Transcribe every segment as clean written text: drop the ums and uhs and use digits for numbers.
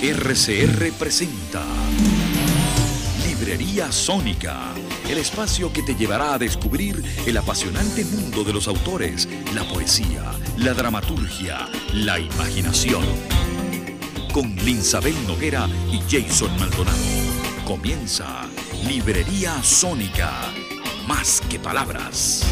RCR presenta Librería Sónica, el espacio que te llevará a descubrir el apasionante mundo de los autores, la poesía, la dramaturgia, la imaginación. Con Linsabel Noguera y Jason Maldonado. Comienza Librería Sónica, más que palabras.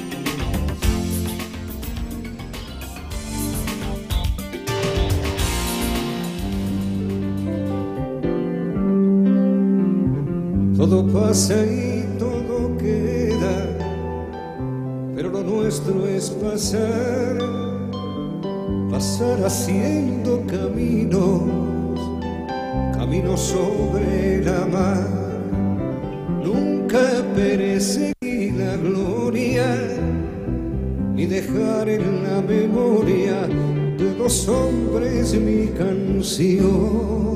Todo pasa y todo queda, pero lo nuestro es pasar, pasar haciendo caminos sobre la mar. Nunca perseguir la gloria, ni dejar en la memoria de dos hombres mi canción.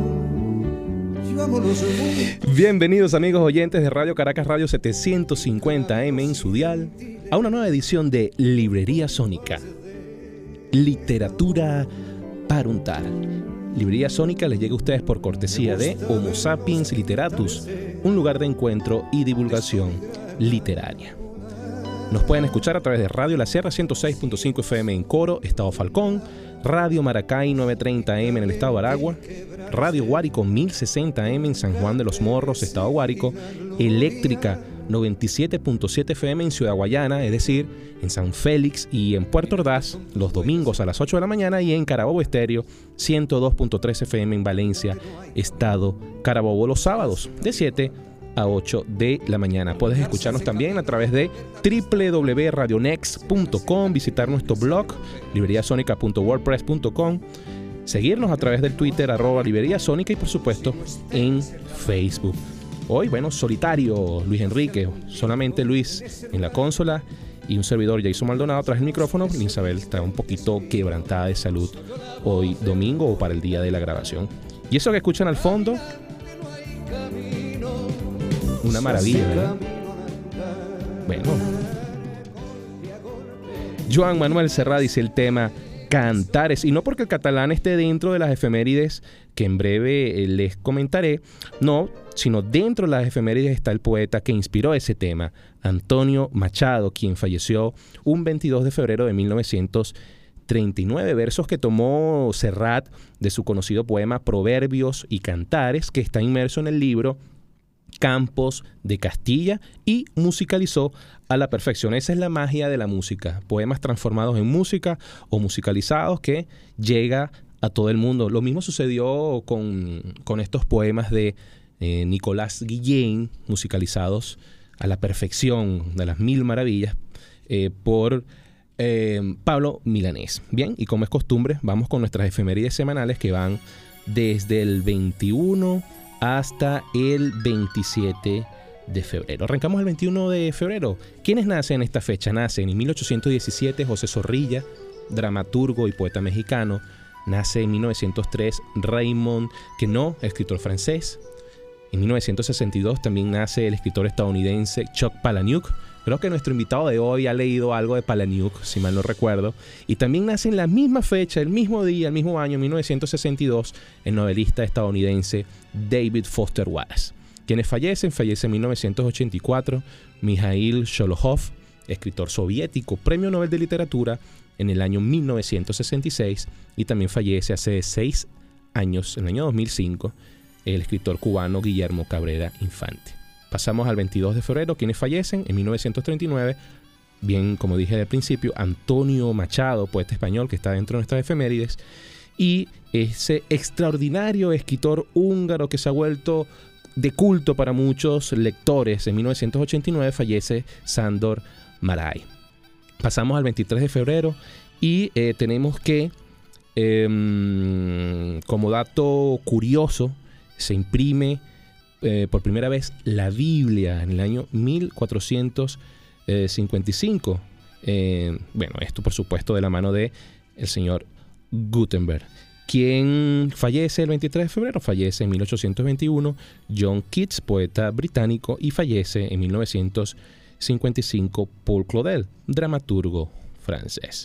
Bienvenidos amigos oyentes de Radio Caracas Radio 750M en su dial a una nueva edición de Librería Sónica, literatura para untar. Librería Sónica les llega a ustedes por cortesía de Homo Sapiens Literatus, un lugar de encuentro y divulgación literaria. Nos pueden escuchar a través de Radio La Sierra 106.5 FM en Coro, Estado Falcón, Radio Maracay 930M en el Estado de Aragua, Radio Guárico 1060M en San Juan de los Morros, Estado Guárico, Eléctrica 97.7 FM en Ciudad Guayana, es decir, en San Félix y en Puerto Ordaz, los domingos a las 8 de la mañana, y en Carabobo Estéreo 102.3 FM en Valencia, Estado Carabobo, los sábados de 7 a 8 de la mañana. Puedes escucharnos también a través de www.radionext.com, visitar nuestro blog libreriasonica.wordpress.com, seguirnos a través del Twitter @libreriasónica y por supuesto en Facebook. Hoy, solitario Luis Enrique, solamente Luis en la consola y un servidor Jason Maldonado tras el micrófono. Isabel está un poquito quebrantada de salud hoy domingo o para el día de la grabación. Y eso que escuchan al fondo, una maravilla, ¿verdad? Joan Manuel Serrat dice el tema Cantares, y no porque el catalán esté dentro de las efemérides que en breve les comentaré, no, sino dentro de las efemérides está el poeta que inspiró ese tema, Antonio Machado, quien falleció un 22 de febrero de 1939, versos que tomó Serrat de su conocido poema Proverbios y Cantares, que está inmerso en el libro Campos de Castilla, y musicalizó a la perfección. Esa es la magia de la música, poemas transformados en música o musicalizados que llega a todo el mundo. Lo mismo sucedió con estos poemas de Nicolás Guillén, musicalizados a la perfección, de las mil maravillas, por Pablo Milanés. Bien, y como es costumbre, vamos con nuestras efemérides semanales que van desde el 21 hasta el 27 de febrero. Arrancamos el 21 de febrero. ¿Quiénes nacen en esta fecha? Nacen en 1817 José Zorrilla, dramaturgo y poeta mexicano. Nace en 1903 Raymond Queneau, escritor francés. En 1962 también nace el escritor estadounidense Chuck Palahniuk. Creo que nuestro invitado de hoy ha leído algo de Palahniuk, si mal no recuerdo. Y también nace en la misma fecha, el mismo día, el mismo año, 1962, el novelista estadounidense David Foster Wallace. Quienes fallecen en 1984, Mikhail Sholokhov, escritor soviético, premio Nobel de Literatura en el año 1966, y también fallece hace 6 años, en el año 2005, el escritor cubano Guillermo Cabrera Infante. Pasamos al 22 de febrero, quienes fallecen en 1939, bien, como dije al principio, Antonio Machado, poeta español que está dentro de nuestras efemérides, y ese extraordinario escritor húngaro que se ha vuelto de culto para muchos lectores. En 1989 fallece Sándor Márai. Pasamos al 23 de febrero y tenemos que, como dato curioso, se imprime por primera vez la Biblia en el año 1455. Esto por supuesto de la mano de el señor Gutenberg. ¿Quién fallece el 23 de febrero? Fallece en 1821 John Keats, poeta británico, y fallece en 1955 Paul Claudel, dramaturgo francés.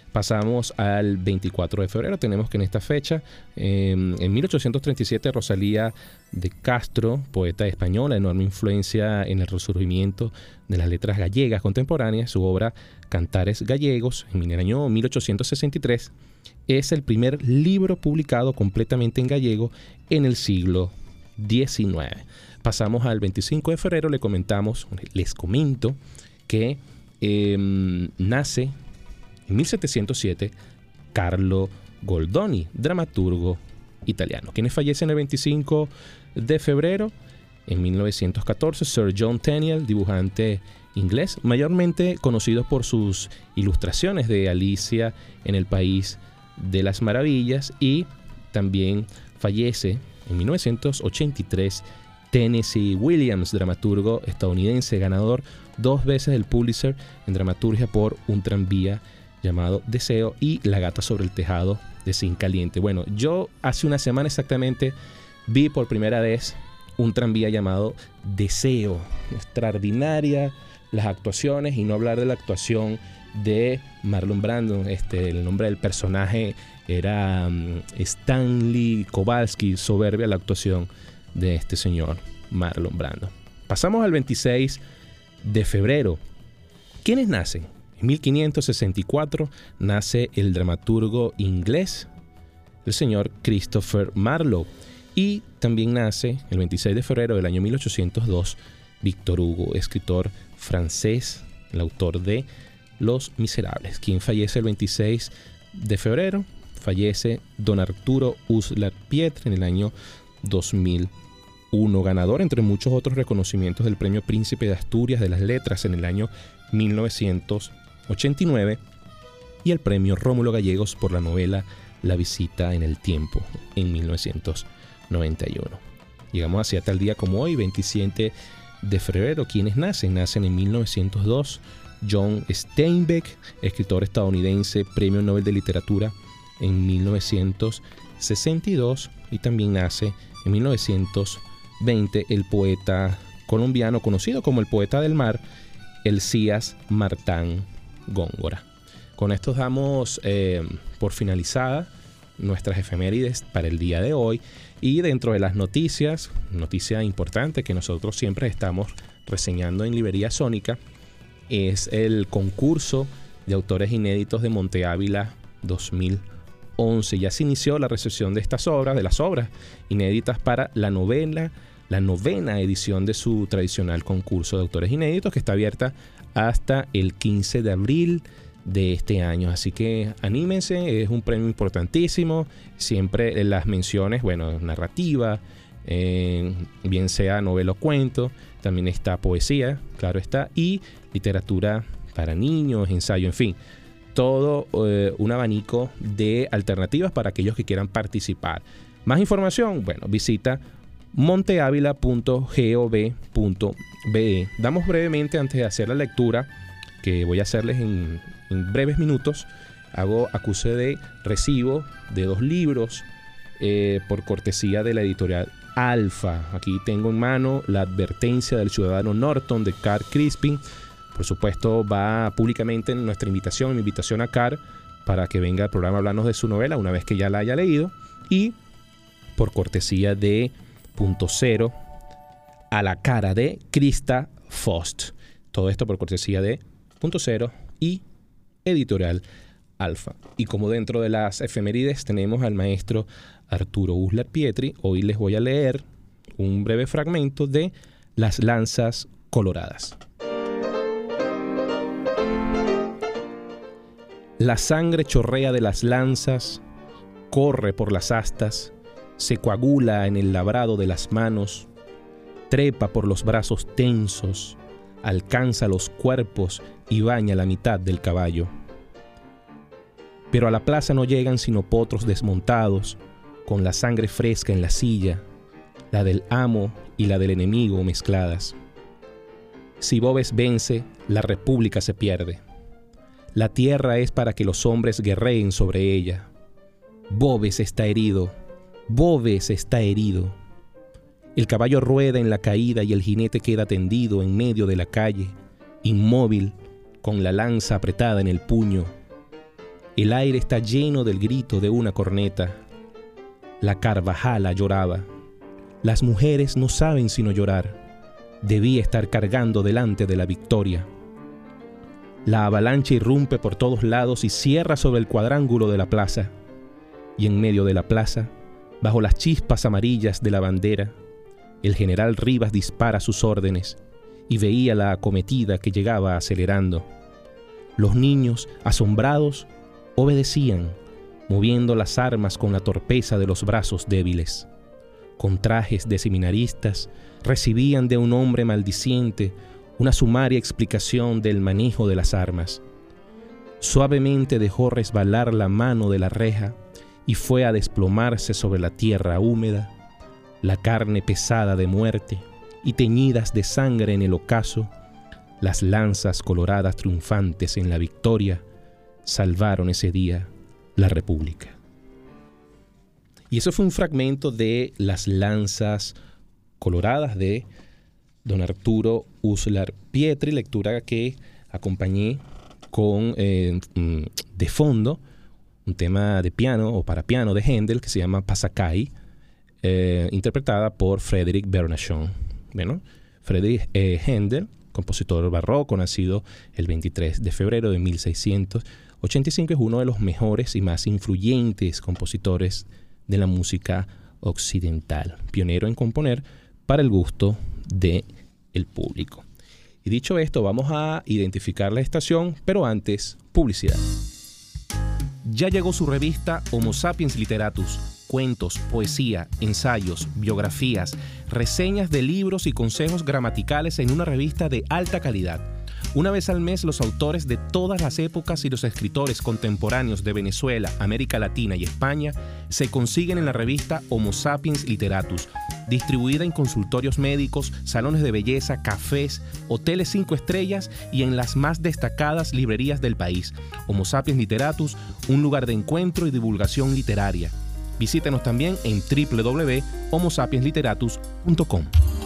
Pasamos al 24 de febrero. Tenemos que en esta fecha, en 1837, Rosalía de Castro, poeta española, enorme influencia en el resurgimiento de las letras gallegas contemporáneas, su obra Cantares Gallegos, en el año 1863, es el primer libro publicado completamente en gallego en el siglo XIX. Pasamos al 25 de febrero, les comento que nace en 1707 Carlo Goldoni, dramaturgo italiano. ¿Quiénes fallecen el 25 de febrero? En 1914, Sir John Tenniel, dibujante inglés, mayormente conocido por sus ilustraciones de Alicia en el País de las Maravillas, y también fallece en 1983 Tennessee Williams, dramaturgo estadounidense, ganador 2 veces del Pulitzer en dramaturgia por Un tranvía llamado Deseo y La gata sobre el tejado de zinc caliente. Bueno, yo hace una semana exactamente vi por primera vez Un tranvía llamado Deseo. Extraordinaria las actuaciones, y no hablar de la actuación de Marlon Brando. El nombre del personaje era Stanley Kowalski. Soberbia la actuación de este señor Marlon Brando. Pasamos al 26 de febrero. ¿Quiénes nacen? En 1564 nace el dramaturgo inglés, el señor Christopher Marlowe. Y también nace el 26 de febrero del año 1802 Víctor Hugo, escritor francés, el autor de Los Miserables. ¿Quién fallece el 26 de febrero? Fallece don Arturo Uslar Pietri en el año 2001, ganador entre muchos otros reconocimientos del Premio Príncipe de Asturias de las Letras en el año 1989 y el Premio Rómulo Gallegos por la novela La visita en el tiempo en 1991. Llegamos hacia tal día como hoy, 27 de febrero. ¿Quiénes nacen? Nacen en 1902 John Steinbeck, escritor estadounidense, Premio Nobel de Literatura en 1962, y también nace en 1920 el poeta colombiano conocido como el poeta del mar, Elías Martán Góngora. Con esto damos por finalizada nuestras efemérides para el día de hoy, y dentro de las noticias, noticia importante que nosotros siempre estamos reseñando en Librería Sónica, es el concurso de autores inéditos de Monte Ávila 2011. Ya se inició la recepción de estas obras, de las obras inéditas para la novena edición de su tradicional concurso de autores inéditos, que está abierta hasta el 15 de abril de este año. Así que anímense, es un premio importantísimo. Siempre las menciones, narrativa, bien sea novela o cuento, también está poesía, claro está, y literatura para niños, ensayo, en fin, todo un abanico de alternativas para aquellos que quieran participar. Más información, visita monteavila.gov.be. Damos brevemente, antes de hacer la lectura, que voy a hacerles en breves minutos, hago acuse de recibo de 2 libros por cortesía de la editorial Alfa. Aquí tengo en mano La advertencia del ciudadano Norton de Carl Crispin. Por supuesto, va públicamente en nuestra invitación, mi invitación a Carl, para que venga al programa a hablarnos de su novela una vez que ya la haya leído. Y por cortesía de Punto Cero, A la cara de Krista Fost. Todo esto por cortesía de Punto Cero y Editorial Alfa. Y como dentro de las efemérides tenemos al maestro Arturo Uslar Pietri, hoy les voy a leer un breve fragmento de Las lanzas coloradas. La sangre chorrea de las lanzas, corre por las astas, se coagula en el labrado de las manos, trepa por los brazos tensos, alcanza los cuerpos y baña la mitad del caballo. Pero a la plaza no llegan sino potros desmontados, con la sangre fresca en la silla, la del amo y la del enemigo mezcladas. Si Bobes vence, la república se pierde. La tierra es para que los hombres guerreen sobre ella. Bobes está herido, Bobes está herido. El caballo rueda en la caída y el jinete queda tendido en medio de la calle, inmóvil, con la lanza apretada en el puño. El aire está lleno del grito de una corneta. La Carvajala lloraba. Las mujeres no saben sino llorar. Debía estar cargando delante de la victoria. La avalancha irrumpe por todos lados y cierra sobre el cuadrángulo de la plaza. Y en medio de la plaza, bajo las chispas amarillas de la bandera, el general Rivas dispara sus órdenes y veía la acometida que llegaba acelerando. Los niños, asombrados, obedecían, moviendo las armas con la torpeza de los brazos débiles. Con trajes de seminaristas, recibían de un hombre maldiciente una sumaria explicación del manejo de las armas. Suavemente dejó resbalar la mano de la reja y fue a desplomarse sobre la tierra húmeda, la carne pesada de muerte y teñidas de sangre en el ocaso, las lanzas coloradas triunfantes en la victoria, salvaron ese día la República. Y eso fue un fragmento de Las lanzas coloradas de don Arturo Uslar Pietri, lectura que acompañé con de fondo un tema de piano o para piano de Händel que se llama Pasacai, interpretada por Frédéric Bernachon. Bueno, Friedrich Händel, compositor barroco, nacido el 23 de febrero de 1685, es uno de los mejores y más influyentes compositores de la música occidental, pionero en componer para el gusto del público. Y dicho esto, vamos a identificar la estación, pero antes, publicidad. Ya llegó su revista Homo Sapiens Literatus. Cuentos, poesía, ensayos, biografías, reseñas de libros y consejos gramaticales en una revista de alta calidad. Una vez al mes, los autores de todas las épocas y los escritores contemporáneos de Venezuela, América Latina y España se consiguen en la revista Homo Sapiens Literatus, distribuida en consultorios médicos, salones de belleza, cafés, hoteles 5 estrellas y en las más destacadas librerías del país. Homo Sapiens Literatus, un lugar de encuentro y divulgación literaria. Visítenos también en www.homosapiensliteratus.com.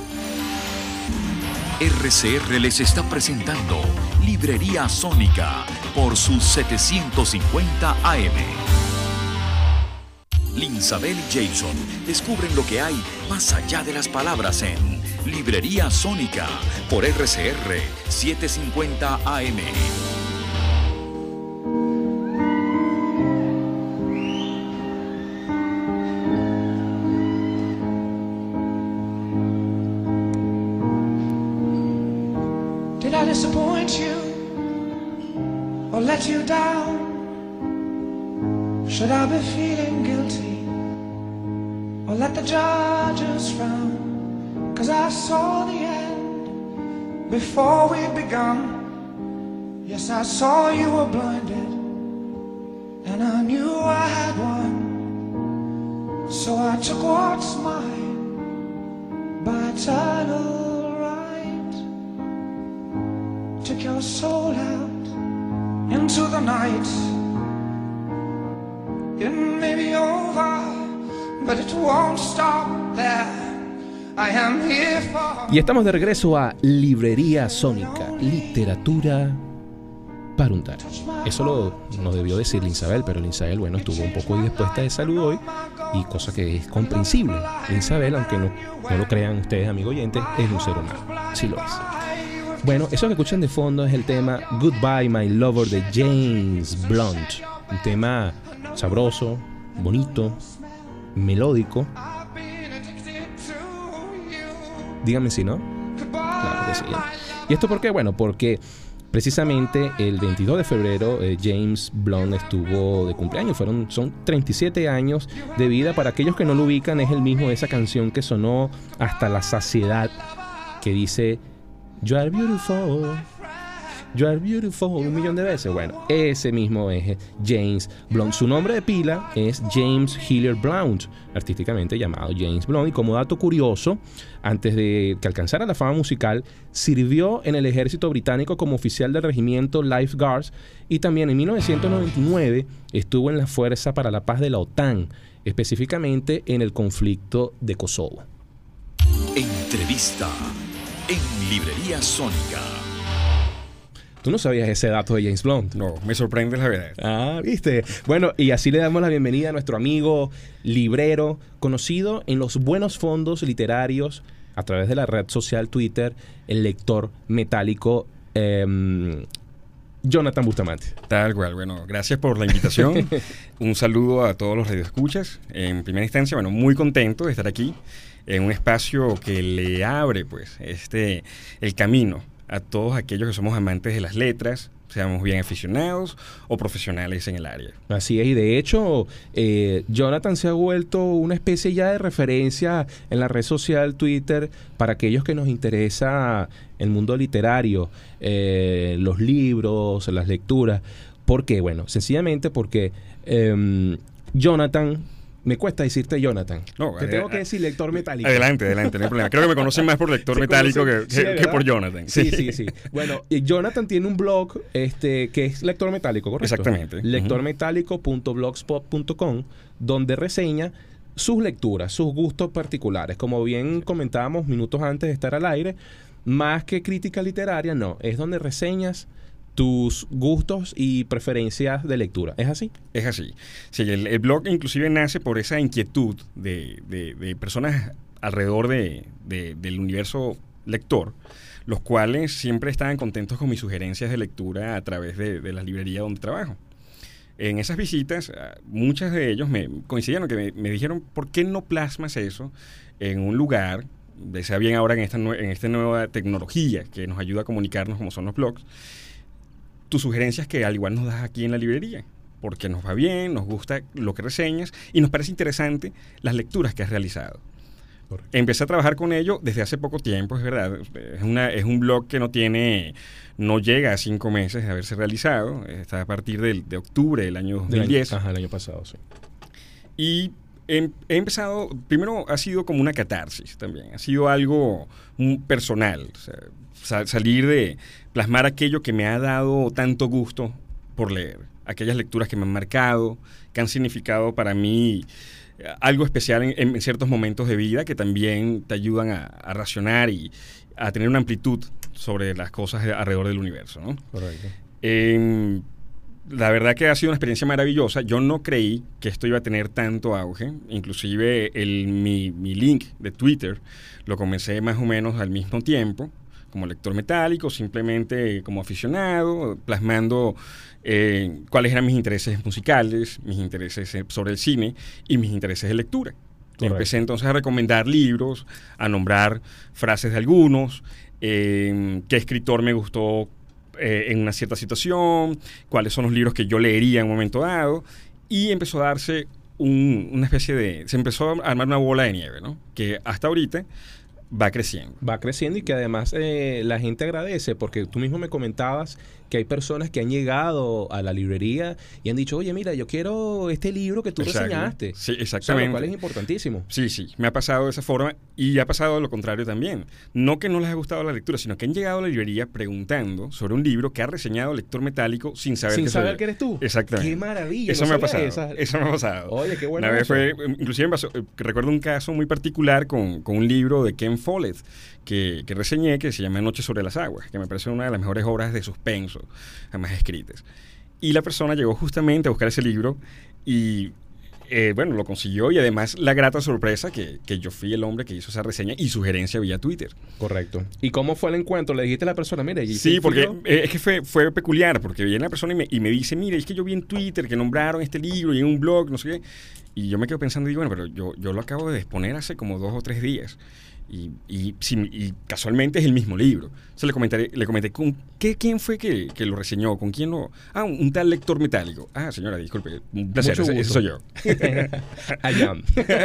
RCR les está presentando Librería Sónica por sus 750 AM. Linsabel y Jason descubren lo que hay más allá de las palabras en Librería Sónica por RCR 750 AM. Did I disappoint you or let you down? Should I be feeling guilty or let the judges frown? 'Cause I saw the end before we'd begun. Yes, I saw you were blinded and I knew I had won. So I took what's mine by eternal right. Took your soul out into the night. It may be over, but it won't stop there. I am here for... Y estamos de regreso a Librería Sónica, literatura para untar. Eso nos debió decir Linsabel, pero Linsabel, bueno, estuvo un poco indispuesta de salud hoy, y cosa que es comprensible. Linsabel, aunque no lo crean ustedes, amigos oyentes, es un ser humano. Sí lo es. Bueno, eso que escuchan de fondo es el tema Goodbye My Lover de James Blunt. Un tema sabroso, bonito, melódico. Díganme si no. Claro que sí. ¿Y esto por qué? Bueno, porque precisamente el 22 de febrero James Blunt estuvo de cumpleaños. Son 37 años de vida. Para aquellos que no lo ubican, es el mismo de esa canción que sonó hasta la saciedad, que dice You are beautiful, you are beautiful, 1.000.000 de veces. Bueno, ese mismo es James Blunt. Su nombre de pila es James Hillier Blount, artísticamente llamado James Blunt. Y como dato curioso, antes de que alcanzara la fama musical, sirvió en el ejército británico como oficial del regimiento Life Guards, y también en 1999 estuvo en la Fuerza para la Paz de la OTAN, específicamente en el conflicto de Kosovo. Entrevista en Librería Sónica. Tú no sabías ese dato de James Blunt. No, me sorprende la verdad. Ah, ¿viste? Bueno, y así le damos la bienvenida a nuestro amigo librero, conocido en los buenos fondos literarios a través de la red social Twitter, el lector metálico Jonathan Bustamante. Tal cual. Bueno, gracias por la invitación. Un saludo a todos los radioescuchas. En primera instancia, bueno, muy contento de estar aquí en un espacio que le abre, pues, el camino a todos aquellos que somos amantes de las letras, seamos bien aficionados o profesionales en el área. Así es, y de hecho, Jonathan se ha vuelto una especie ya de referencia en la red social Twitter para aquellos que nos interesa el mundo literario, los libros, las lecturas. ¿Por qué? Bueno, sencillamente porque Jonathan... Me cuesta decirte Jonathan. No, te tengo que decir lector metálico. Adelante, no hay problema. Creo que me conocen más por lector metálico que por Jonathan. Sí. Bueno, Jonathan tiene un blog que es lector metálico, ¿correcto? Exactamente. Lectormetálico.blogspot.com, donde reseña sus lecturas, sus gustos particulares. Como bien comentábamos minutos antes de estar al aire, más que crítica literaria, no. Es donde reseñas tus gustos y preferencias de lectura. ¿Es así? Es así. Sí, el blog inclusive nace por esa inquietud de personas alrededor del universo lector, los cuales siempre estaban contentos con mis sugerencias de lectura a través de la librería donde trabajo. En esas visitas, muchos de ellos me coincidieron, que me dijeron, ¿por qué no plasmas eso en un lugar, sea bien ahora en esta nueva tecnología que nos ayuda a comunicarnos como son los blogs? Tus sugerencias que al igual nos das aquí en la librería, porque nos va bien, nos gusta lo que reseñas y nos parece interesante las lecturas que has realizado. Correcto. Empecé a trabajar con ello desde hace poco tiempo, es verdad. Es un blog que no llega a 5 meses de haberse realizado. Está a partir de octubre del año 2010. El año pasado, sí. Y he empezado, primero ha sido como una catarsis también, ha sido algo personal, o sea, salir de plasmar aquello que me ha dado tanto gusto por leer, aquellas lecturas que me han marcado, que han significado para mí algo especial en ciertos momentos de vida, que también te ayudan a racionar y a tener una amplitud sobre las cosas alrededor del universo, ¿no? Correcto. La verdad que ha sido una experiencia maravillosa. Yo no creí que esto iba a tener tanto auge. Inclusive mi link de Twitter lo comencé más o menos al mismo tiempo, como lector metálico, simplemente como aficionado, plasmando cuáles eran mis intereses musicales, mis intereses sobre el cine y mis intereses de lectura. Correcto. Empecé entonces a recomendar libros, a nombrar frases de algunos, qué escritor me gustó en una cierta situación, cuáles son los libros que yo leería en un momento dado, y empezó a darse una especie se empezó a armar una bola de nieve, ¿no? Que hasta ahorita va creciendo. Va creciendo y que además la gente agradece, porque tú mismo me comentabas que hay personas que han llegado a la librería y han dicho, oye, mira, yo quiero este libro que tú reseñaste. Sí, exactamente. O sea, lo cual es importantísimo. Sí, me ha pasado de esa forma y ha pasado lo contrario también. No que no les haya gustado la lectura, sino que han llegado a la librería preguntando sobre un libro que ha reseñado Lector Metálico sin saber que eres tú. Exactamente. ¡Qué maravilla! Eso me ha pasado. Eso me ha pasado. Oye, qué bueno. Una vez inclusive recuerdo un caso muy particular con un libro de Ken Follett que reseñé, que se llama Noche sobre las aguas, que me parece una de las mejores obras de suspenso jamás escritas. Y la persona llegó justamente a buscar ese libro y lo consiguió, y además la grata sorpresa que yo fui el hombre que hizo esa reseña y sugerencia vía Twitter. Correcto. ¿Y cómo fue el encuentro? ¿Le dijiste a la persona, mire? Sí, porque es que fue peculiar, porque viene la persona y me dice, mire, es que yo vi en Twitter que nombraron este libro y en un blog, no sé qué. Y yo me quedo pensando y digo, bueno, pero yo lo acabo de exponer hace como 2 o 3 días. Y casualmente es el mismo libro. Entonces le comenté ¿quién fue que lo reseñó? ¿Con quién lo...? Un tal Lector Metálico. Señora, disculpe, un placer, ese soy yo. Allá.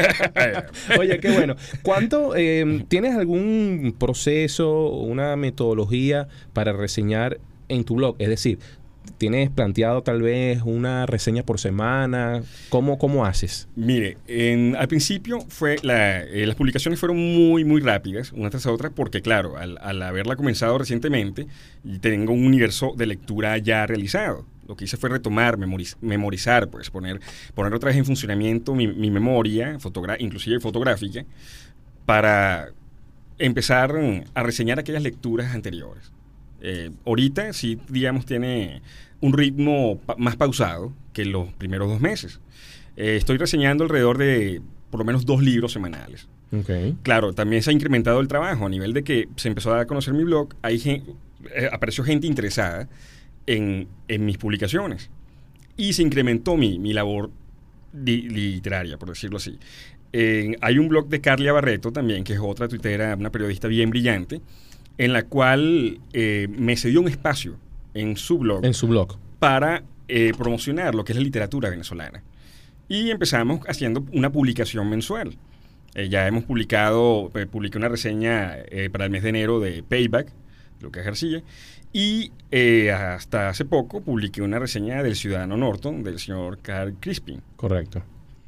Oye, qué bueno. ¿Tienes algún proceso, una metodología para reseñar en tu blog? Es decir, ¿tienes planteado tal vez una reseña por semana? ¿Cómo haces? Mire, al principio las publicaciones fueron muy, muy rápidas, una tras otra, porque claro, al haberla comenzado recientemente, tengo un universo de lectura ya realizado. Lo que hice fue retomar, memorizar, pues poner otra vez en funcionamiento mi memoria, inclusive fotográfica, para empezar a reseñar aquellas lecturas anteriores. Ahorita sí, digamos, tiene un ritmo más pausado que los primeros 2 meses. Estoy reseñando alrededor de por lo menos 2 libros semanales. Okay. Claro, también se ha incrementado el trabajo a nivel de que se empezó a dar a conocer mi blog. Apareció gente interesada en mis publicaciones y se incrementó mi labor literaria, por decirlo así. Hay un blog de Carlia Barreto también, que es otra tuitera, una periodista bien brillante, en la cual me cedió un espacio en su blog. Para promocionar lo que es la literatura venezolana. Y empezamos haciendo una publicación mensual. Ya hemos publiqué una reseña para el mes de enero de Payback, Lucas García, y hasta hace poco publiqué una reseña del Ciudadano Norton, del señor Carl Crispin. Correcto.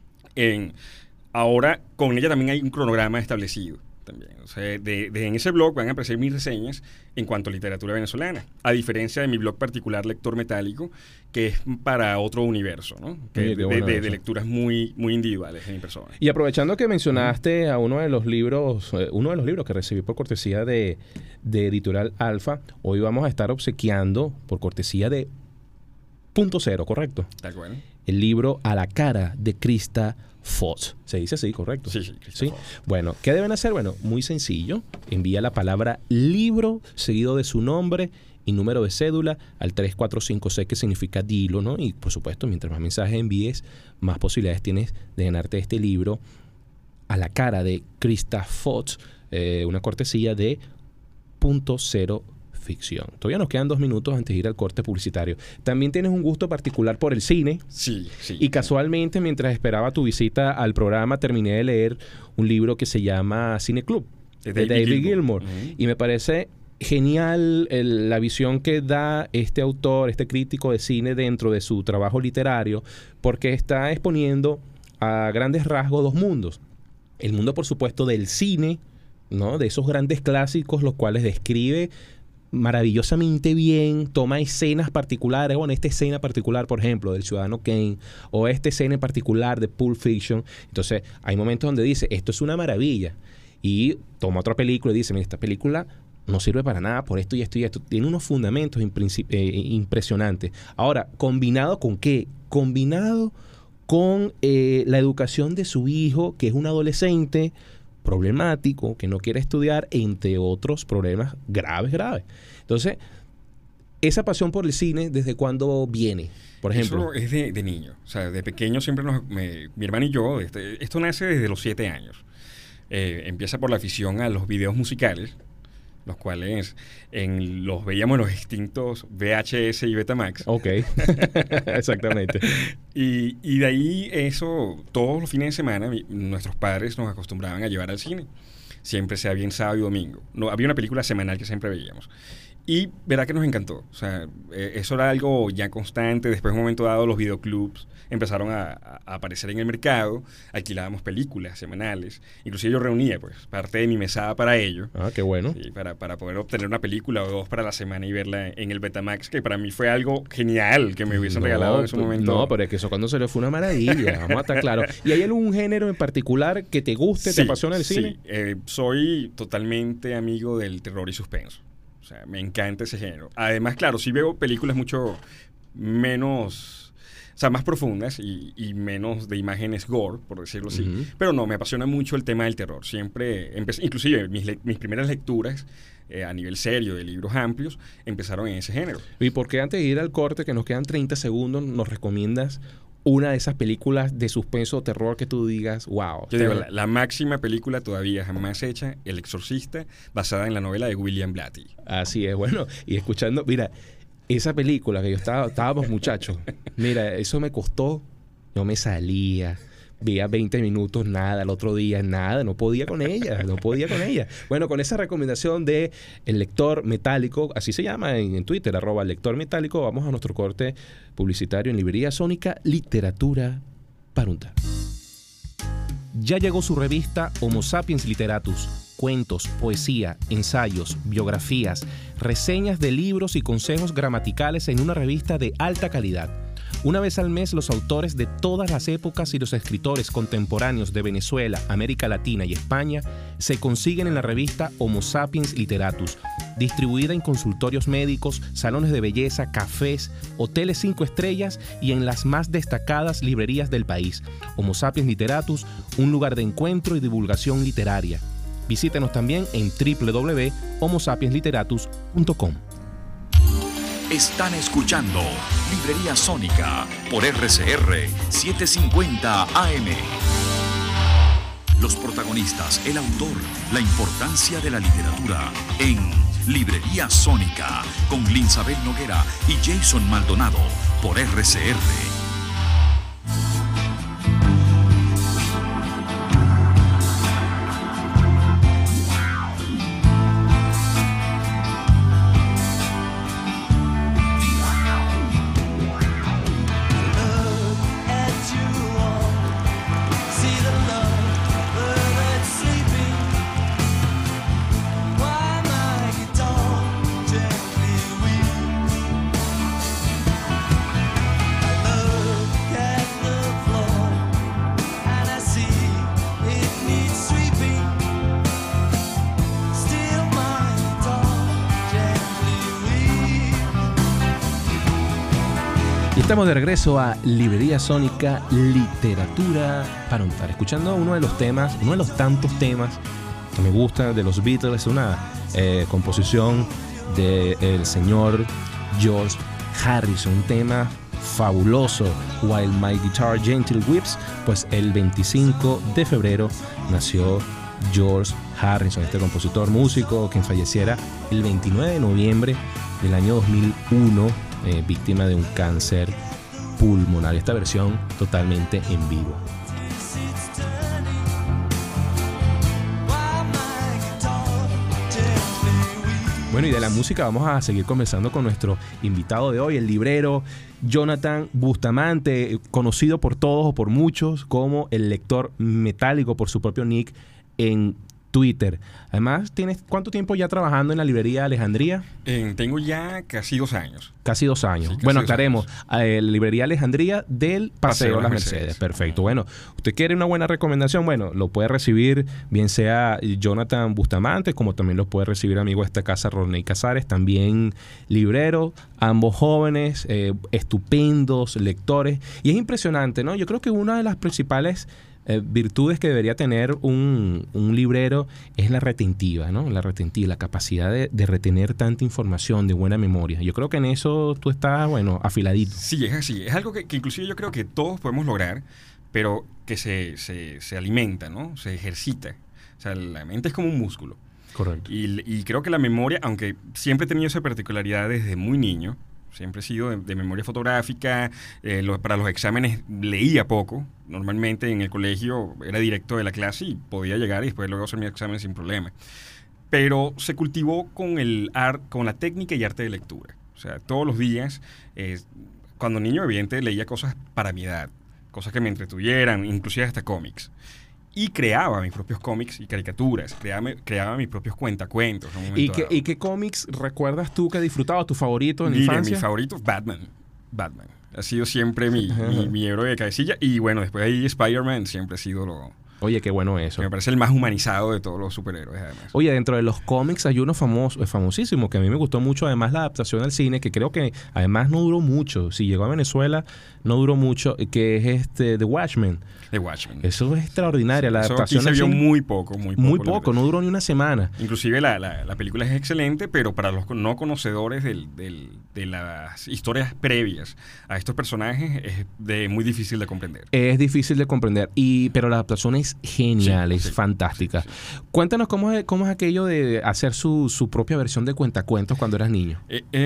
Ahora, con ella también hay un cronograma establecido. También. O sea, en ese blog van a aparecer mis reseñas en cuanto a literatura venezolana, a diferencia de mi blog particular Lector Metálico, que es para otro universo, ¿no? De lecturas muy, muy individuales de mi persona. Y aprovechando que mencionaste a uno de los libros que recibí por cortesía de Editorial Alfa, hoy vamos a estar obsequiando por cortesía de Punto Cero, ¿correcto? Tal cual. El libro A la cara de Krista Fox. ¿Se dice así, correcto? Sí, ¿Sí? Bueno, ¿qué deben hacer? Bueno, muy sencillo. Envía la palabra libro seguido de su nombre y número de cédula al 3456, que significa dilo, ¿no? Y por supuesto, mientras más mensajes envíes, más posibilidades tienes de ganarte este libro A la cara de Krista Fox, una cortesía de Punto Cero Ficción. Todavía nos quedan 2 minutos antes de ir al corte publicitario. También tienes un gusto particular por el cine. Sí. Y casualmente, mientras esperaba tu visita al programa, terminé de leer un libro que se llama Cine Club, de David Gilmour. Uh-huh. Y me parece genial la visión que da este autor, este crítico de cine dentro de su trabajo literario, porque está exponiendo a grandes rasgos 2 mundos. El mundo, por supuesto, del cine, ¿no? De esos grandes clásicos, los cuales describe maravillosamente bien, toma escenas particulares, bueno, esta escena particular, por ejemplo, del Ciudadano Kane, o esta escena en particular de Pulp Fiction. Entonces, hay momentos donde dice, esto es una maravilla, y toma otra película y dice, mira, esta película no sirve para nada por esto y esto y esto. Tiene unos fundamentos impresionantes. Ahora, ¿combinado con qué? Combinado con la educación de su hijo, que es un adolescente problemático, que no quiere estudiar, entre otros problemas graves. Entonces, esa pasión por el cine, ¿desde cuándo viene? Por ejemplo. Eso es de niño. O sea, de pequeño siempre mi hermano y yo, esto nace desde los 7 años. Empieza por la afición a los videos musicales, los cuales los veíamos en los extintos VHS y Betamax. Ok, exactamente. Y de ahí eso, todos los fines de semana, nuestros padres nos acostumbraban a llevar al cine. Siempre sea bien sábado y domingo. No, había una película semanal que siempre veíamos. Y verdad que nos encantó. O sea, eso era algo ya constante. Después, en un momento dado, los videoclubs empezaron a aparecer en el mercado. Alquilábamos películas semanales. Inclusive yo reunía, pues, parte de mi mesada para ello. Ah, qué bueno. Sí, para poder obtener una película o 2 para la semana y verla en el Betamax, que para mí fue algo genial que me hubiesen regalado en ese momento. No, pero es que eso cuando salió fue una maravilla. Vamos a estar claros. ¿Y hay algún género en particular que te guste, te apasiona el cine? Sí, soy totalmente amigo del terror y suspenso. O sea, me encanta ese género. Además, claro, sí veo películas mucho menos, o sea, más profundas y menos de imágenes gore, por decirlo así. Uh-huh. Pero no, me apasiona mucho el tema del terror. Siempre empecé, inclusive mis primeras lecturas a nivel serio de libros amplios empezaron en ese género. ¿Y por qué antes de ir al corte, que nos quedan 30 segundos, nos recomiendas una de esas películas de suspenso o terror que tú digas, wow? Yo digo, la máxima película todavía jamás hecha, El Exorcista, basada en la novela de William Blatty. Así es, bueno, y escuchando, mira, esa película que yo estábamos muchachos, mira, eso me costó, no me salía, veía 20 minutos, nada, al otro día, nada, no podía con ella. Bueno, con esa recomendación de El Lector Metálico, así se llama en Twitter, @lectormetálico, vamos a nuestro corte publicitario en Librería Sónica, Literatura para untar. Ya llegó su revista Homo Sapiens Literatus. Cuentos, poesía, ensayos, biografías, reseñas de libros y consejos gramaticales en una revista de alta calidad. Una vez al mes, los autores de todas las épocas y los escritores contemporáneos de Venezuela, América Latina y España se consiguen en la revista Homo Sapiens Literatus, distribuida en consultorios médicos, salones de belleza, cafés, hoteles 5 estrellas y en las más destacadas librerías del país. Homo Sapiens Literatus, un lugar de encuentro y divulgación literaria. Visítenos también en www.homosapiensliteratus.com. Están escuchando Librería Sónica por RCR 750 AM. Los protagonistas, el autor, la importancia de la literatura en Librería Sónica con Linsabel Noguera y Jason Maldonado por RCR. Estamos de regreso a Librería Sónica Literatura para untar, escuchando uno de los tantos temas que me gustan de los Beatles, una composición del señor George Harrison, un tema fabuloso, While My Guitar Gently Weeps. Pues el 25 de febrero nació George Harrison, este compositor músico quien falleciera el 29 de noviembre del año 2001, víctima de un cáncer pulmonar. Esta versión totalmente en vivo. Bueno, y de la música vamos a seguir conversando con nuestro invitado de hoy, el librero Jonathan Bustamante, conocido por todos o por muchos como el lector metálico por su propio nick en Twitter. Además, ¿tienes cuánto tiempo ya trabajando en la librería Alejandría? Tengo ya casi 2 años. Casi 2 años. Sí, bueno, aclaremos. Librería Alejandría del Paseo de las Mercedes. Perfecto. Bueno, ¿usted quiere una buena recomendación? Bueno, lo puede recibir bien sea Jonathan Bustamante, como también lo puede recibir amigo de esta casa, Rodney Casares, también librero, ambos jóvenes, estupendos lectores. Y es impresionante, ¿no? Yo creo que una de las principales virtudes que debería tener un librero es la retentiva, ¿no? La retentiva, la capacidad de retener tanta información, de buena memoria. Yo creo que en eso tú estás, bueno, afiladito. Sí, es así. Es algo que inclusive yo creo que todos podemos lograr, pero que se alimenta, ¿no? Se ejercita. O sea, la mente es como un músculo. Correcto. Y creo que la memoria, aunque siempre he tenido esa particularidad desde muy niño, siempre he sido de memoria fotográfica, para los exámenes leía poco. Normalmente en el colegio era directo de la clase y podía llegar y después luego hacer mi examen sin problema. Pero se cultivó con la técnica y arte de lectura. O sea, todos los días, cuando niño, evidentemente, leía cosas para mi edad, cosas que me entretuvieran, inclusive hasta cómics. Y creaba mis propios cómics y caricaturas, creaba mis propios cuentacuentos. ¿Y qué cómics recuerdas tú que disfrutabas, tu favorito en la infancia? Mi favorito es Batman. Ha sido siempre mi héroe de cabecilla. Y bueno, después ahí Spider-Man siempre ha sido Oye, qué bueno eso. Me parece el más humanizado de todos los superhéroes, además. Oye, dentro de los cómics hay uno famosísimo que a mí me gustó mucho, además la adaptación al cine, que creo que además no duró mucho. Si llegó a Venezuela, no duró mucho, que es The Watchmen. The Watchmen. Eso es extraordinaria, la adaptación al cine. Se vio muy poco, no duró ni una semana. Inclusive la película es excelente, pero para los no conocedores de las historias previas a estos personajes es muy difícil de comprender. Es difícil de comprender, pero la adaptación es genial, es fantástica. Sí. Cuéntanos cómo es aquello de hacer su propia versión de cuentacuentos cuando eras niño.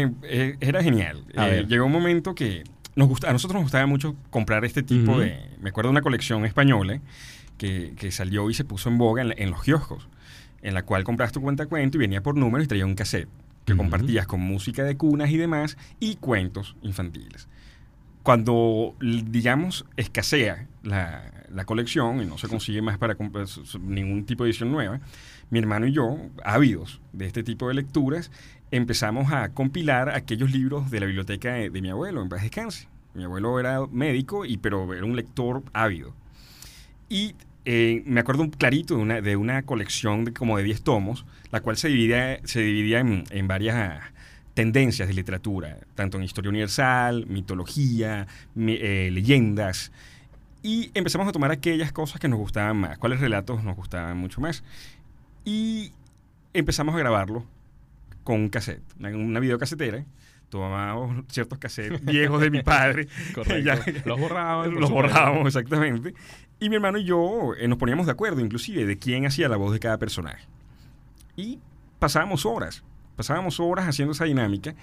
Era genial. Llegó un momento que a nosotros nos gustaba mucho comprar este tipo de... Me acuerdo de una colección española que salió y se puso en boga en los kioscos, en la cual compras tu cuentacuento y venía por números y traía un cassette que compartías con música de cunas y demás y cuentos infantiles. Cuando, digamos, escasea la colección y no se consigue más para comprar ningún tipo de edición nueva, mi hermano y yo, ávidos de este tipo de lecturas, empezamos a compilar aquellos libros de la biblioteca de mi abuelo, en paz descanse, Mi abuelo era médico, pero era un lector ávido. Y me acuerdo clarito de una colección como de 10 tomos, la cual se dividía en varias tendencias de literatura, tanto en historia universal, mitología, leyendas. Y empezamos a tomar aquellas cosas que nos gustaban más, cuáles relatos nos gustaban mucho más. Y empezamos a grabarlo con un cassette, una videocasetera. Tomábamos ciertos cassettes viejos de mi padre. Correcto. Los borrábamos. Los borrábamos, exactamente. Y mi hermano y yo nos poníamos de acuerdo, inclusive, de quién hacía la voz de cada personaje. Y pasábamos horas haciendo esa dinámica.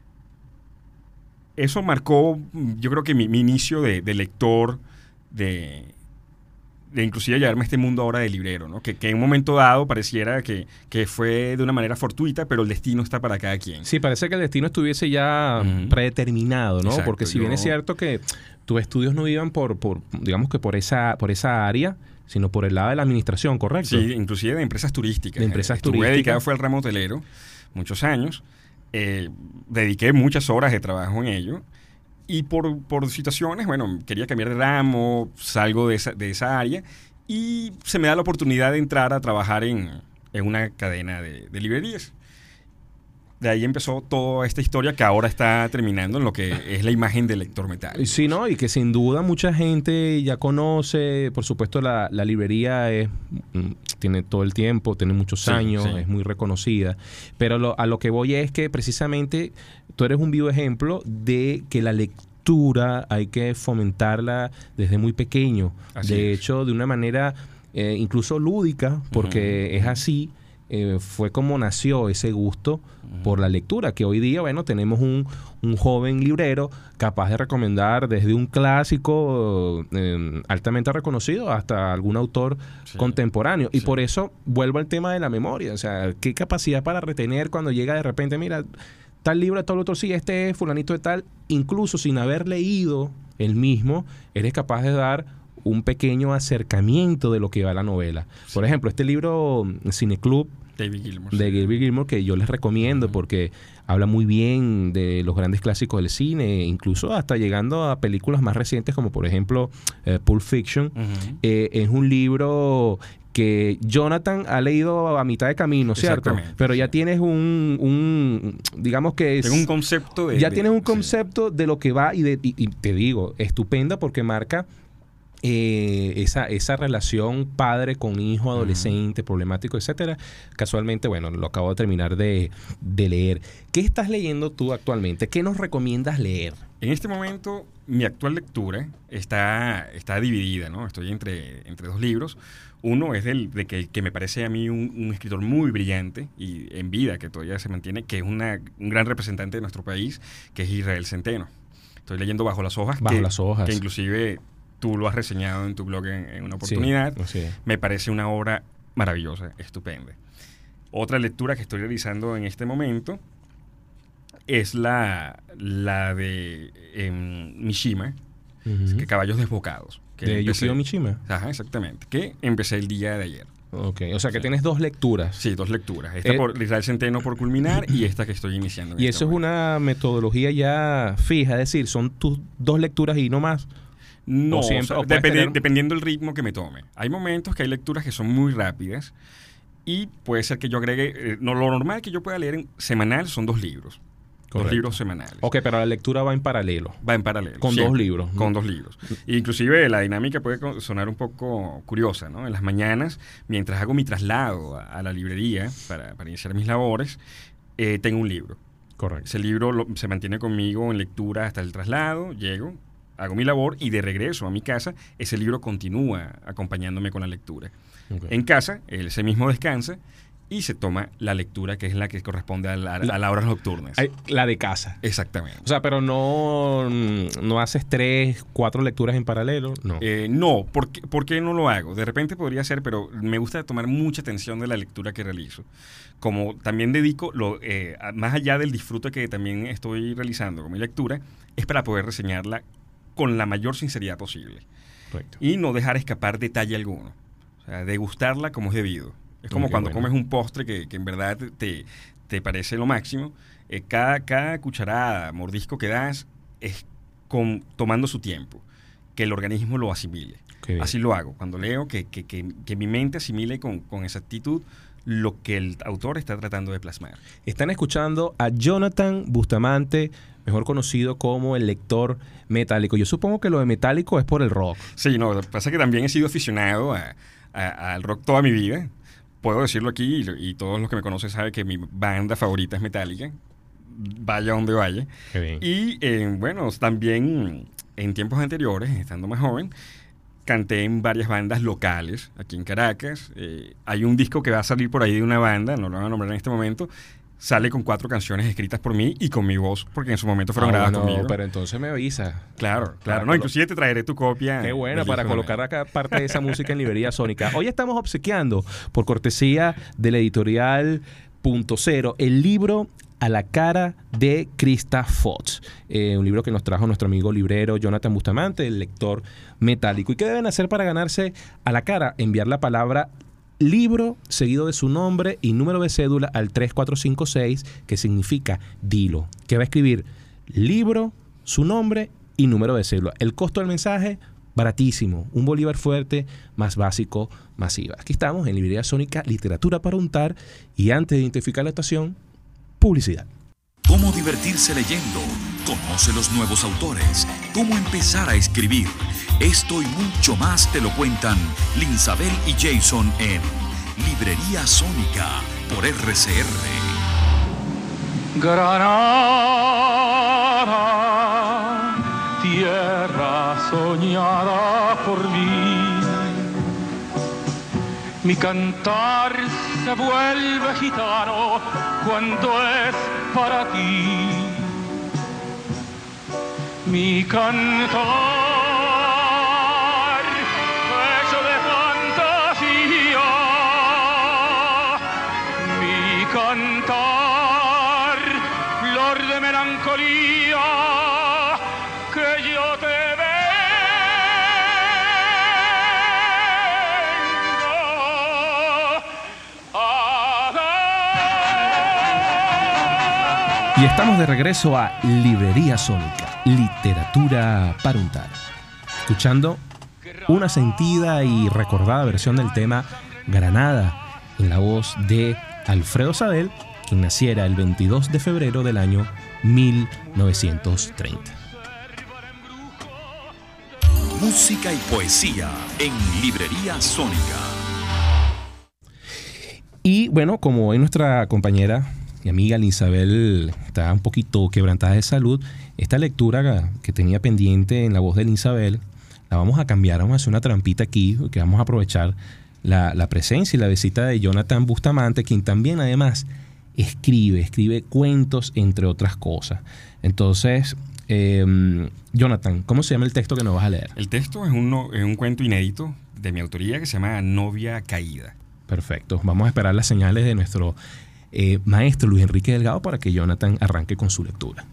Eso marcó, yo creo que mi inicio de lector, de inclusive llevarme a este mundo ahora de librero, ¿no? Que en un momento dado pareciera que fue de una manera fortuita, pero el destino está para cada quien. Sí, parece que el destino estuviese ya predeterminado, ¿no? Exacto, porque si bien es cierto que tus estudios no iban por digamos que por esa área, sino por el lado de la administración, ¿correcto? Sí, inclusive de empresas turísticas. De empresas Estuve turísticas. dedicado fue al ramo hotelero muchos años. Dediqué muchas horas de trabajo en ello. Y por situaciones, bueno, quería cambiar de ramo, salgo de esa área y se me da la oportunidad de entrar a trabajar en una cadena de librerías. De ahí empezó toda esta historia que ahora está terminando en lo que es la imagen del lector metálico. Sí, ¿no? Y que sin duda mucha gente ya conoce. Por supuesto, la librería tiene todo el tiempo, tiene muchos años, es muy reconocida. Pero a lo que voy es que precisamente tú eres un vivo ejemplo de que la lectura hay que fomentarla desde muy pequeño. De hecho, de una manera incluso lúdica, porque es así. Fue como nació ese gusto por la lectura, que hoy día, bueno, tenemos un joven librero capaz de recomendar desde un clásico altamente reconocido hasta algún autor contemporáneo. Y por eso vuelvo al tema de la memoria. O sea, qué capacidad para retener cuando llega de repente, mira, tal libro, tal otro, sí, este es fulanito de tal. Incluso sin haber leído el mismo, eres capaz de dar un pequeño acercamiento de lo que va la novela. Por ejemplo, este libro, Cineclub, de Gilbert Gilmore, que yo les recomiendo porque habla muy bien de los grandes clásicos del cine, incluso hasta llegando a películas más recientes como por ejemplo Pulp Fiction. Es un libro que Jonathan ha leído a mitad de camino, ¿cierto? Pero ya tienes digamos que es... Tengo un concepto tienes un concepto de lo que va y te digo, estupenda porque marca esa relación padre con hijo, adolescente, problemático, etcétera. Casualmente, bueno, lo acabo de terminar de leer. ¿Qué estás leyendo tú actualmente? ¿Qué nos recomiendas leer? En este momento, mi actual lectura está dividida, ¿no? Estoy entre dos libros. Uno es que me parece a mí un escritor muy brillante y en vida, que todavía se mantiene, que es un gran representante de nuestro país, que es Israel Centeno. Estoy leyendo Bajo las hojas. Bajo las hojas. Que inclusive tú lo has reseñado en tu blog en una oportunidad. Sí. Me parece una obra maravillosa, estupenda. Otra lectura que estoy realizando en este momento es la de Mishima, que Caballos Desbocados. De Yukio Mishima. Ajá, exactamente. Que empecé el día de ayer. Ok, o sea que tienes dos lecturas. Sí, dos lecturas. Esta por Israel Centeno por culminar y esta que estoy iniciando. Y eso es una metodología ya fija, es decir, son tus dos lecturas y no más. No, dependiendo del ritmo que me tome. Hay momentos que hay lecturas que son muy rápidas y puede ser que yo agregue... lo normal que yo pueda leer semanal son 2 libros. Correcto. 2 libros semanales. Ok, pero la lectura va en paralelo. Va en paralelo. Con siempre, 2 libros. Con 2 libros. Inclusive la dinámica puede sonar un poco curiosa, ¿no? En las mañanas, mientras hago mi traslado a la librería para iniciar mis labores, tengo un libro. Correcto. Ese libro se mantiene conmigo en lectura hasta el traslado, llego, hago mi labor y de regreso a mi casa, ese libro continúa acompañándome con la lectura. Okay. En casa, ese mismo descansa y se toma la lectura que es la que corresponde a las horas nocturnas. La de casa. Exactamente. O sea, pero no haces 3, 4 lecturas en paralelo, ¿no? No, ¿por qué no lo hago? De repente podría ser, pero me gusta tomar mucha atención de la lectura que realizo. Como también dedico, más allá del disfrute que también estoy realizando con mi lectura, es para poder reseñarla con la mayor sinceridad posible. Correcto. Y no dejar escapar detalle alguno. O sea, degustarla como es debido. Es como cuando comes un postre que en verdad te parece lo máximo. Cada cucharada, mordisco que das es tomando su tiempo, que el organismo lo asimile. Así lo hago. Cuando leo, que mi mente asimile con exactitud lo que el autor está tratando de plasmar. Están escuchando a Jonathan Bustamante, mejor conocido como el lector metálico. Yo supongo que lo de metálico es por el rock. Sí, no, lo que pasa es que también he sido aficionado al rock toda mi vida. Puedo decirlo aquí y todos los que me conocen saben que mi banda favorita es Metallica. Vaya donde vaya. Qué bien. Y bueno, también en tiempos anteriores, estando más joven, canté en varias bandas locales aquí en Caracas. Hay un disco que va a salir por ahí de una banda, no lo van a nombrar en este momento. Sale con 4 canciones escritas por mí y con mi voz, porque en su momento fueron grabadas conmigo. Pero entonces me avisa. Claro. No, inclusive te traeré tu copia. Qué bueno, para colocar acá parte de esa música en Librería Sónica. Hoy estamos obsequiando, por cortesía de la editorial Punto Cero, el libro A la cara de Krista Fox. Un libro que nos trajo nuestro amigo librero Jonathan Bustamante, el lector metálico. ¿Y qué deben hacer para ganarse a la cara? Enviar la palabra libro seguido de su nombre y número de cédula al 3456, que significa dilo. Que va a escribir libro, su nombre y número de cédula. El costo del mensaje, baratísimo. Un bolívar fuerte, más básico, más IVA. Aquí estamos en Librería Sónica, literatura para untar. Y antes de identificar la estación, publicidad. Cómo divertirse leyendo. Conoce los nuevos autores. Cómo empezar a escribir. Esto y mucho más te lo cuentan Linsabel y Jason en Librería Sónica por RCR. Granada, tierra soñada por mí. Mi cantar se vuelve gitano cuando es para ti. Mi cantar hecho de fantasía. Mi cantar flor de melancolía que yo te Y estamos de regreso a Librería Sónica, literatura para untar. Escuchando una sentida y recordada versión del tema Granada, en la voz de Alfredo Sadel, quien naciera el 22 de febrero del año 1930. Música y poesía en Librería Sónica. Y bueno, como hoy nuestra compañera y amiga Linsabel está un poquito quebrantada de salud, esta lectura que tenía pendiente en la voz de Linsabel la vamos a cambiar, vamos a hacer una trampita aquí, que vamos a aprovechar la presencia y la visita de Jonathan Bustamante, quien también además escribe cuentos, entre otras cosas. Entonces, Jonathan, ¿cómo se llama el texto que nos vas a leer? El texto es un cuento inédito de mi autoría que se llama Novia Caída. Perfecto, vamos a esperar las señales de nuestro maestro Luis Enrique Delgado para que Jonathan arranque con su lectura.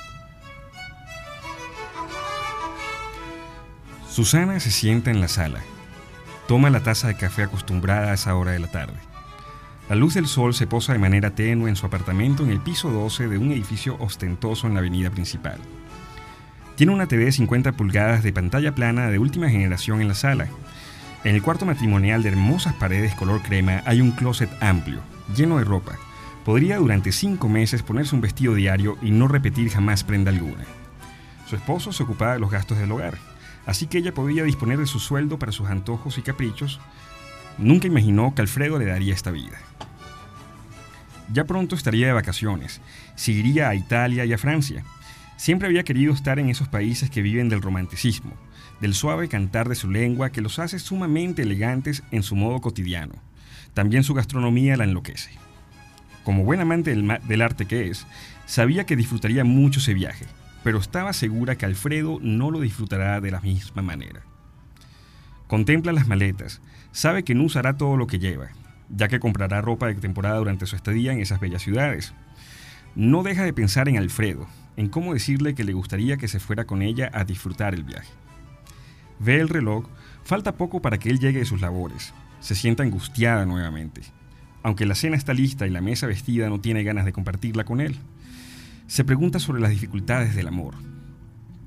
Susana se sienta en la sala. Toma la taza de café acostumbrada a esa hora de la tarde. La luz del sol se posa de manera tenue en su apartamento en el piso 12 de un edificio ostentoso en la avenida principal. Tiene una TV de 50 pulgadas de pantalla plana de última generación en la sala. En el cuarto matrimonial de hermosas paredes color crema hay un closet amplio, lleno de ropa. Podría durante 5 meses ponerse un vestido diario y no repetir jamás prenda alguna. Su esposo se ocupaba de los gastos del hogar, así que ella podía disponer de su sueldo para sus antojos y caprichos. Nunca imaginó que Alfredo le daría esta vida. Ya pronto estaría de vacaciones, se iría a Italia y a Francia. Siempre había querido estar en esos países que viven del romanticismo, del suave cantar de su lengua que los hace sumamente elegantes en su modo cotidiano. También su gastronomía la enloquece. Como buen amante del arte que es, sabía que disfrutaría mucho ese viaje, pero estaba segura que Alfredo no lo disfrutará de la misma manera. Contempla las maletas, sabe que no usará todo lo que lleva, ya que comprará ropa de temporada durante su estadía en esas bellas ciudades. No deja de pensar en Alfredo, en cómo decirle que le gustaría que se fuera con ella a disfrutar el viaje. Ve el reloj, falta poco para que él llegue de sus labores. Se siente angustiada nuevamente. Aunque la cena está lista y la mesa vestida, no tiene ganas de compartirla con él. Se pregunta sobre las dificultades del amor.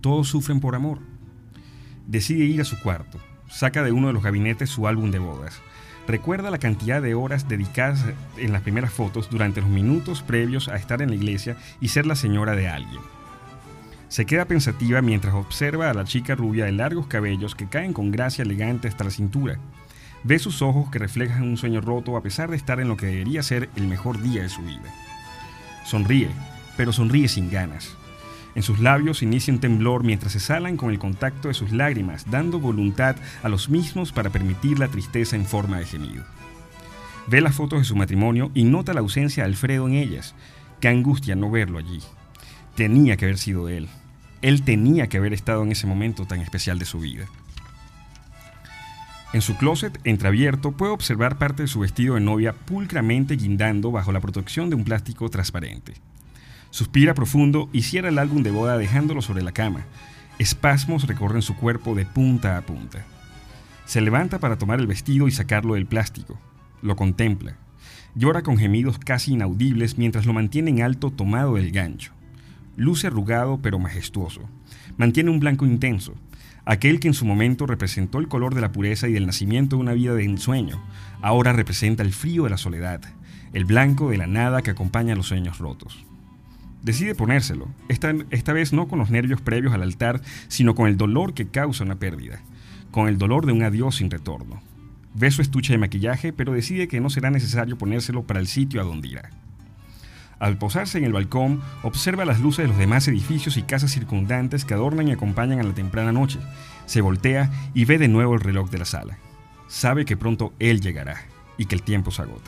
Todos sufren por amor. Decide ir a su cuarto. Saca de uno de los gabinetes su álbum de bodas. Recuerda la cantidad de horas dedicadas en las primeras fotos durante los minutos previos a estar en la iglesia y ser la señora de alguien. Se queda pensativa mientras observa a la chica rubia de largos cabellos que caen con gracia elegante hasta la cintura. Ve sus ojos que reflejan un sueño roto a pesar de estar en lo que debería ser el mejor día de su vida. Sonríe, pero sonríe sin ganas. En sus labios inicia un temblor mientras se salan con el contacto de sus lágrimas, dando voluntad a los mismos para permitir la tristeza en forma de gemido. Ve las fotos de su matrimonio y nota la ausencia de Alfredo en ellas. Qué angustia no verlo allí. Tenía que haber sido él. Él tenía que haber estado en ese momento tan especial de su vida. En su closet entreabierto puede observar parte de su vestido de novia pulcramente guindando bajo la protección de un plástico transparente. Suspira profundo y cierra el álbum de boda dejándolo sobre la cama. Espasmos recorren su cuerpo de punta a punta. Se levanta para tomar el vestido y sacarlo del plástico. Lo contempla. Llora con gemidos casi inaudibles mientras lo mantiene en alto tomado del gancho. Luce arrugado pero majestuoso. Mantiene un blanco intenso. Aquel que en su momento representó el color de la pureza y del nacimiento de una vida de ensueño, ahora representa el frío de la soledad, el blanco de la nada que acompaña a los sueños rotos. Decide ponérselo, esta vez no con los nervios previos al altar, sino con el dolor que causa una pérdida, con el dolor de un adiós sin retorno. Ve su estuche de maquillaje, pero decide que no será necesario ponérselo para el sitio a donde irá. Al posarse en el balcón, observa las luces de los demás edificios y casas circundantes que adornan y acompañan a la temprana noche. Se voltea y ve de nuevo el reloj de la sala. Sabe que pronto él llegará y que el tiempo se agota.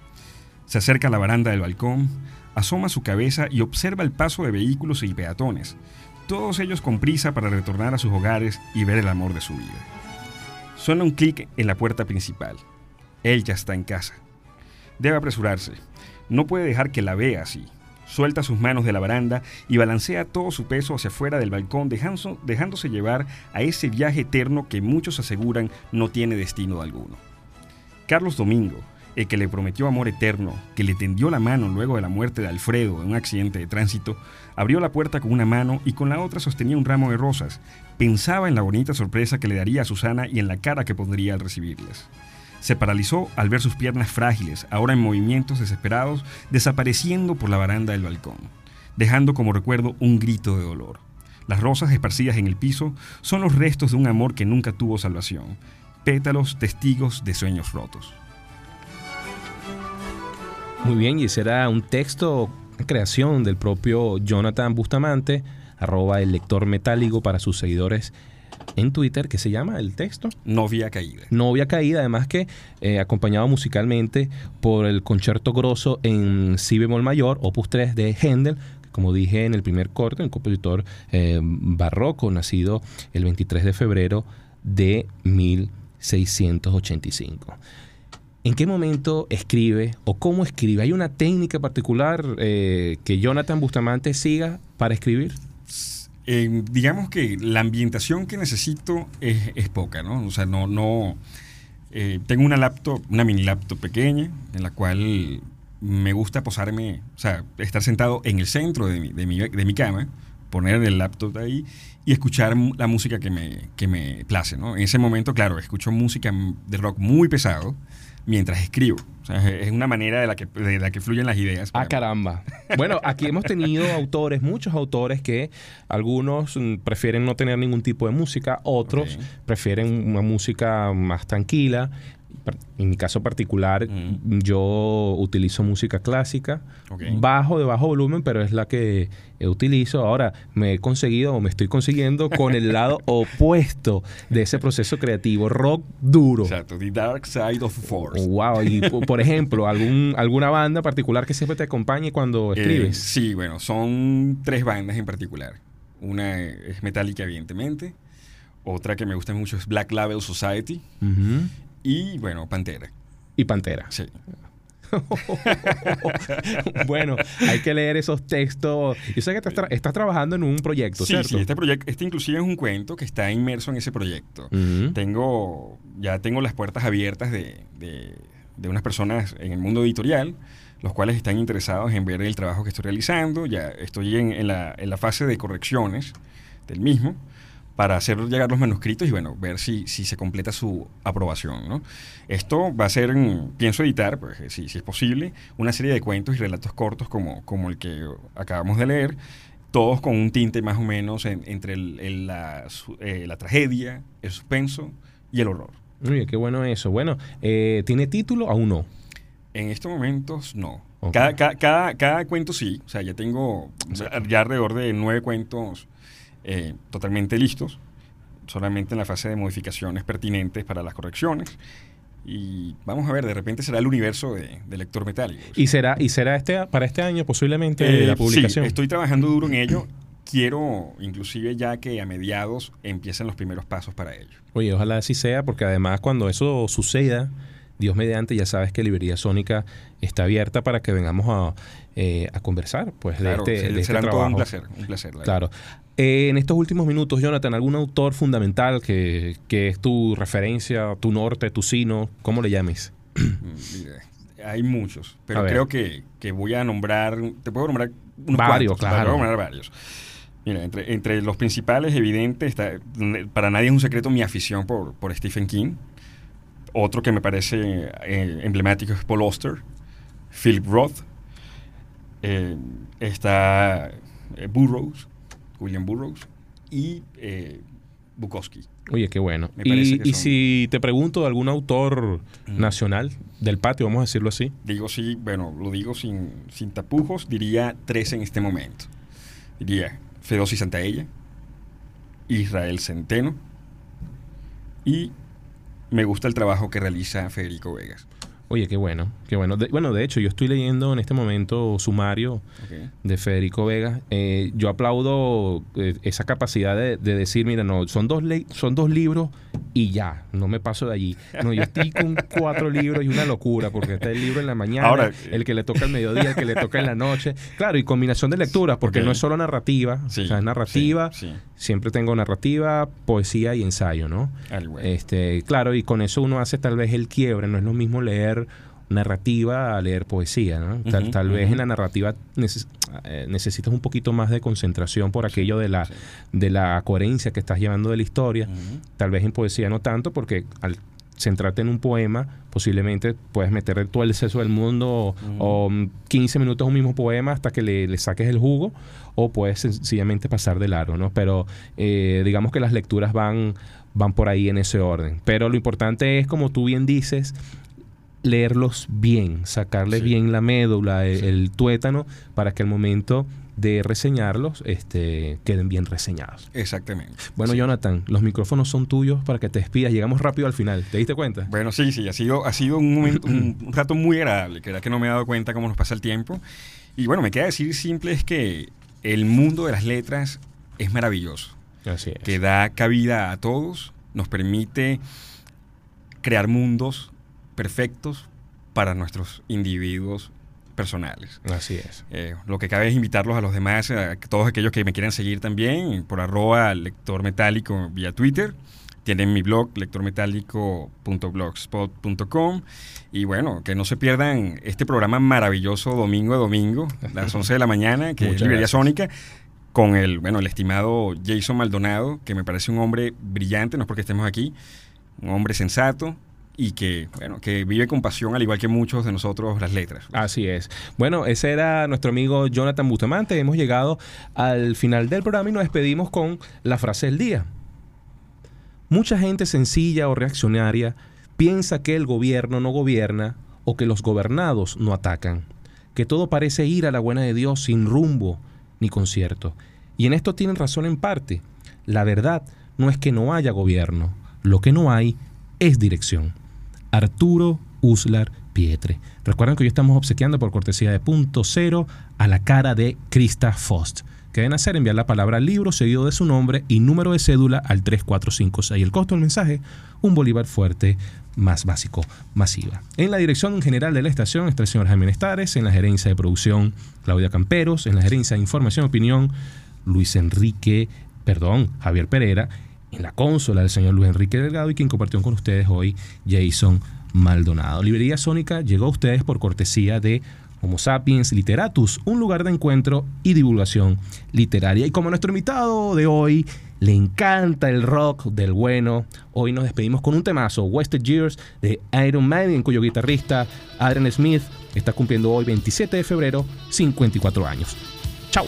Se acerca a la baranda del balcón, asoma su cabeza y observa el paso de vehículos y peatones, todos ellos con prisa para retornar a sus hogares y ver el amor de su vida. Suena un clic en la puerta principal. Él ya está en casa. Debe apresurarse. No puede dejar que la vea así. Suelta sus manos de la baranda y balancea todo su peso hacia afuera del balcón, dejándose llevar a ese viaje eterno que muchos aseguran no tiene destino alguno. Carlos Domingo, el que le prometió amor eterno, que le tendió la mano luego de la muerte de Alfredo en un accidente de tránsito, abrió la puerta con una mano y con la otra sostenía un ramo de rosas. Pensaba en la bonita sorpresa que le daría a Susana y en la cara que pondría al recibirlas. Se paralizó al ver sus piernas frágiles, ahora en movimientos desesperados, desapareciendo por la baranda del balcón, dejando como recuerdo un grito de dolor. Las rosas esparcidas en el piso son los restos de un amor que nunca tuvo salvación, pétalos testigos de sueños rotos. Muy bien, y ese era un texto, una creación del propio Jonathan Bustamante, @el lector metálico para sus seguidores en Twitter, que se llama el texto Novia Caída. Novia Caída, además que acompañado musicalmente por el concierto grosso en si bemol mayor, opus 3 de Händel, que como dije en el primer corte, un compositor barroco, nacido el 23 de febrero de 1685. ¿En qué momento escribe o cómo escribe? ¿Hay una técnica particular que Jonathan Bustamante siga para escribir? Digamos que la ambientación que necesito es poca, ¿no? O sea, tengo una mini laptop pequeña en la cual me gusta posarme, o sea, estar sentado en el centro de mi cama, poner el laptop ahí y escuchar la música que me place, ¿no? En ese momento, claro, escucho música de rock muy pesado mientras escribo. O sea, es una manera de la que fluyen las ideas. Ah, caramba. Bueno, aquí hemos tenido muchos autores que algunos prefieren no tener ningún tipo de música, otros prefieren una música más tranquila. En mi caso particular, yo utilizo música clásica, de bajo volumen, pero es la que utilizo. Ahora me estoy consiguiendo con el lado opuesto de ese proceso creativo, rock duro. Exacto, the dark side of force. Wow, y por ejemplo, ¿alguna banda particular que siempre te acompañe cuando escribes? Sí, bueno, son 3 bandas en particular. Una es Metallica, evidentemente. Otra que me gusta mucho es Black Label Society. Y, bueno, Pantera. Y Pantera. Sí. Bueno, hay que leer esos textos. Yo sé que estás trabajando en un proyecto, ¿cierto? Sí, este inclusive es un cuento que está inmerso en ese proyecto. Ya tengo las puertas abiertas de unas personas en el mundo editorial, los cuales están interesados en ver el trabajo que estoy realizando. Ya estoy en la fase de correcciones. del mismo para hacer llegar los manuscritos y bueno, ver si se completa su aprobación, ¿no? Esto va a ser, pienso editar, pues si es posible, una serie de cuentos y relatos cortos como el que acabamos de leer, todos con un tinte más o menos entre la tragedia, el suspenso y el horror. Muy bien, qué bueno eso. Bueno, ¿tiene título? Aún no. En estos momentos, no. Okay. Cada cuento sí. O sea, ya tengo ya alrededor de 9 cuentos totalmente listos, solamente en la fase de modificaciones pertinentes para las correcciones. Y vamos a ver, de repente será el universo de Lector Metálico. ¿Y será para este año posiblemente la publicación? Sí, estoy trabajando duro en ello. Quiero inclusive ya que a mediados empiecen los primeros pasos para ello. Oye, ojalá así sea, porque además cuando eso suceda, Dios mediante, ya sabes que Librería Sónica está abierta para que vengamos a conversar pues, claro, de este será trabajo. Todo un placer. Claro. En estos últimos minutos, Jonathan, ¿algún autor fundamental que es tu referencia, tu norte, tu sino, cómo le llames? Hay muchos, pero creo que voy a nombrar, te puedo nombrar unos varios, cuantos, claro. Te puedo nombrar varios. Mira, entre los principales, evidente, para nadie es un secreto mi afición por Stephen King. Otro que me parece emblemático es Paul Auster, Philip Roth, está William Burroughs y Bukowski. Oye, qué bueno. Y si te pregunto de algún autor nacional del patio, vamos a decirlo así. Lo digo sin tapujos, diría 3 en este momento. Diría Fedossi Santaella, Israel Centeno y me gusta el trabajo que realiza Federico Vegas. Oye, qué bueno, qué bueno. De hecho, yo estoy leyendo en este momento sumario de Federico Vegas. Yo aplaudo esa capacidad de decir, mira, no, son dos libros y ya, no me paso de allí. No, yo estoy con 4 libros y una locura, porque está el libro en la mañana, ahora, el que le toca al mediodía, el que le toca en la noche. Claro, y combinación de lecturas, porque no es solo narrativa, o sea, es narrativa. Sí. Siempre tengo narrativa, poesía y ensayo, ¿no? Claro, y con eso uno hace tal vez el quiebre. No es lo mismo leer narrativa a leer poesía, ¿no? Tal vez en la narrativa necesitas un poquito más de concentración por aquello de la coherencia que estás llevando de la historia. Tal vez en poesía no tanto, porque al centrarte en un poema, posiblemente puedes meter todo el exceso del mundo o 15 minutos un mismo poema hasta que le saques el jugo, o puedes sencillamente pasar de largo, ¿no? Pero digamos que las lecturas van por ahí en ese orden. Pero lo importante es, como tú bien dices, leerlos bien, sacarle bien la médula, el tuétano, para que al momento de reseñarlos queden bien reseñados. Exactamente. Bueno, Jonathan, los micrófonos son tuyos para que te despidas. Llegamos rápido al final. ¿Te diste cuenta? Bueno, sí. Ha sido un momento, un rato muy agradable. Que era que no me he dado cuenta cómo nos pasa el tiempo. Y bueno, me queda decir simple es que el mundo de las letras es maravilloso. Así es. Que da cabida a todos, nos permite crear mundos perfectos para nuestros individuos personales. Así es. Lo que cabe es invitarlos a los demás, a todos aquellos que me quieran seguir también, por @lectormetálico vía Twitter. Tienen mi blog, lectormetálico.blogspot.com. Y bueno, que no se pierdan este programa maravilloso domingo a domingo, a las 11 de la mañana, que es Librería Sónica, con el estimado Jason Maldonado, que me parece un hombre brillante, no es porque estemos aquí, un hombre sensato, y que vive con pasión, al igual que muchos de nosotros, las letras. Así es. Bueno, ese era nuestro amigo Jonathan Bustamante. Hemos llegado al final del programa y nos despedimos con la frase del día. Mucha gente sencilla o reaccionaria piensa que el gobierno no gobierna o que los gobernados no atacan, que todo parece ir a la buena de Dios sin rumbo ni concierto. Y en esto tienen razón en parte. La verdad no es que no haya gobierno, lo que no hay es dirección. Arturo Uslar Pietre. Recuerden que hoy estamos obsequiando por cortesía de Punto Cero a la cara de Krista Fost. ¿Qué deben hacer? Enviar la palabra libro seguido de su nombre y número de cédula al 3456. El costo del mensaje, un bolívar fuerte más básico, masiva. En la dirección general de la estación está el señor Jaime Nestares, en la gerencia de producción Claudia Camperos, en la gerencia de información y opinión Javier Pereira, en la consola del señor Luis Enrique Delgado, y quien compartió con ustedes hoy, Jason Maldonado. Librería Sónica llegó a ustedes por cortesía de Homo Sapiens Literatus, un lugar de encuentro y divulgación literaria. Y como a nuestro invitado de hoy le encanta el rock del bueno, hoy nos despedimos con un temazo, Wasted Years, de Iron Maiden, cuyo guitarrista Adrian Smith está cumpliendo hoy, 27 de febrero, 54 años. ¡Chao!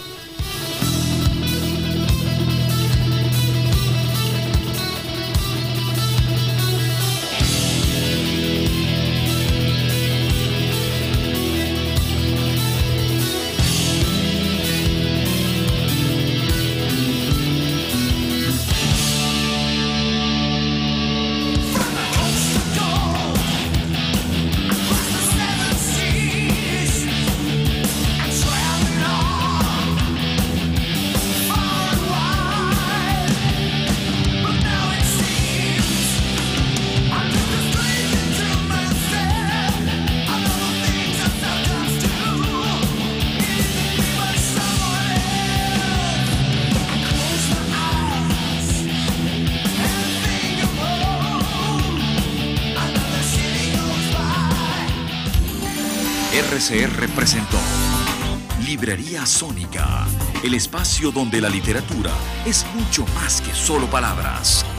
RCR presentó Librería Sónica, el espacio donde la literatura es mucho más que solo palabras.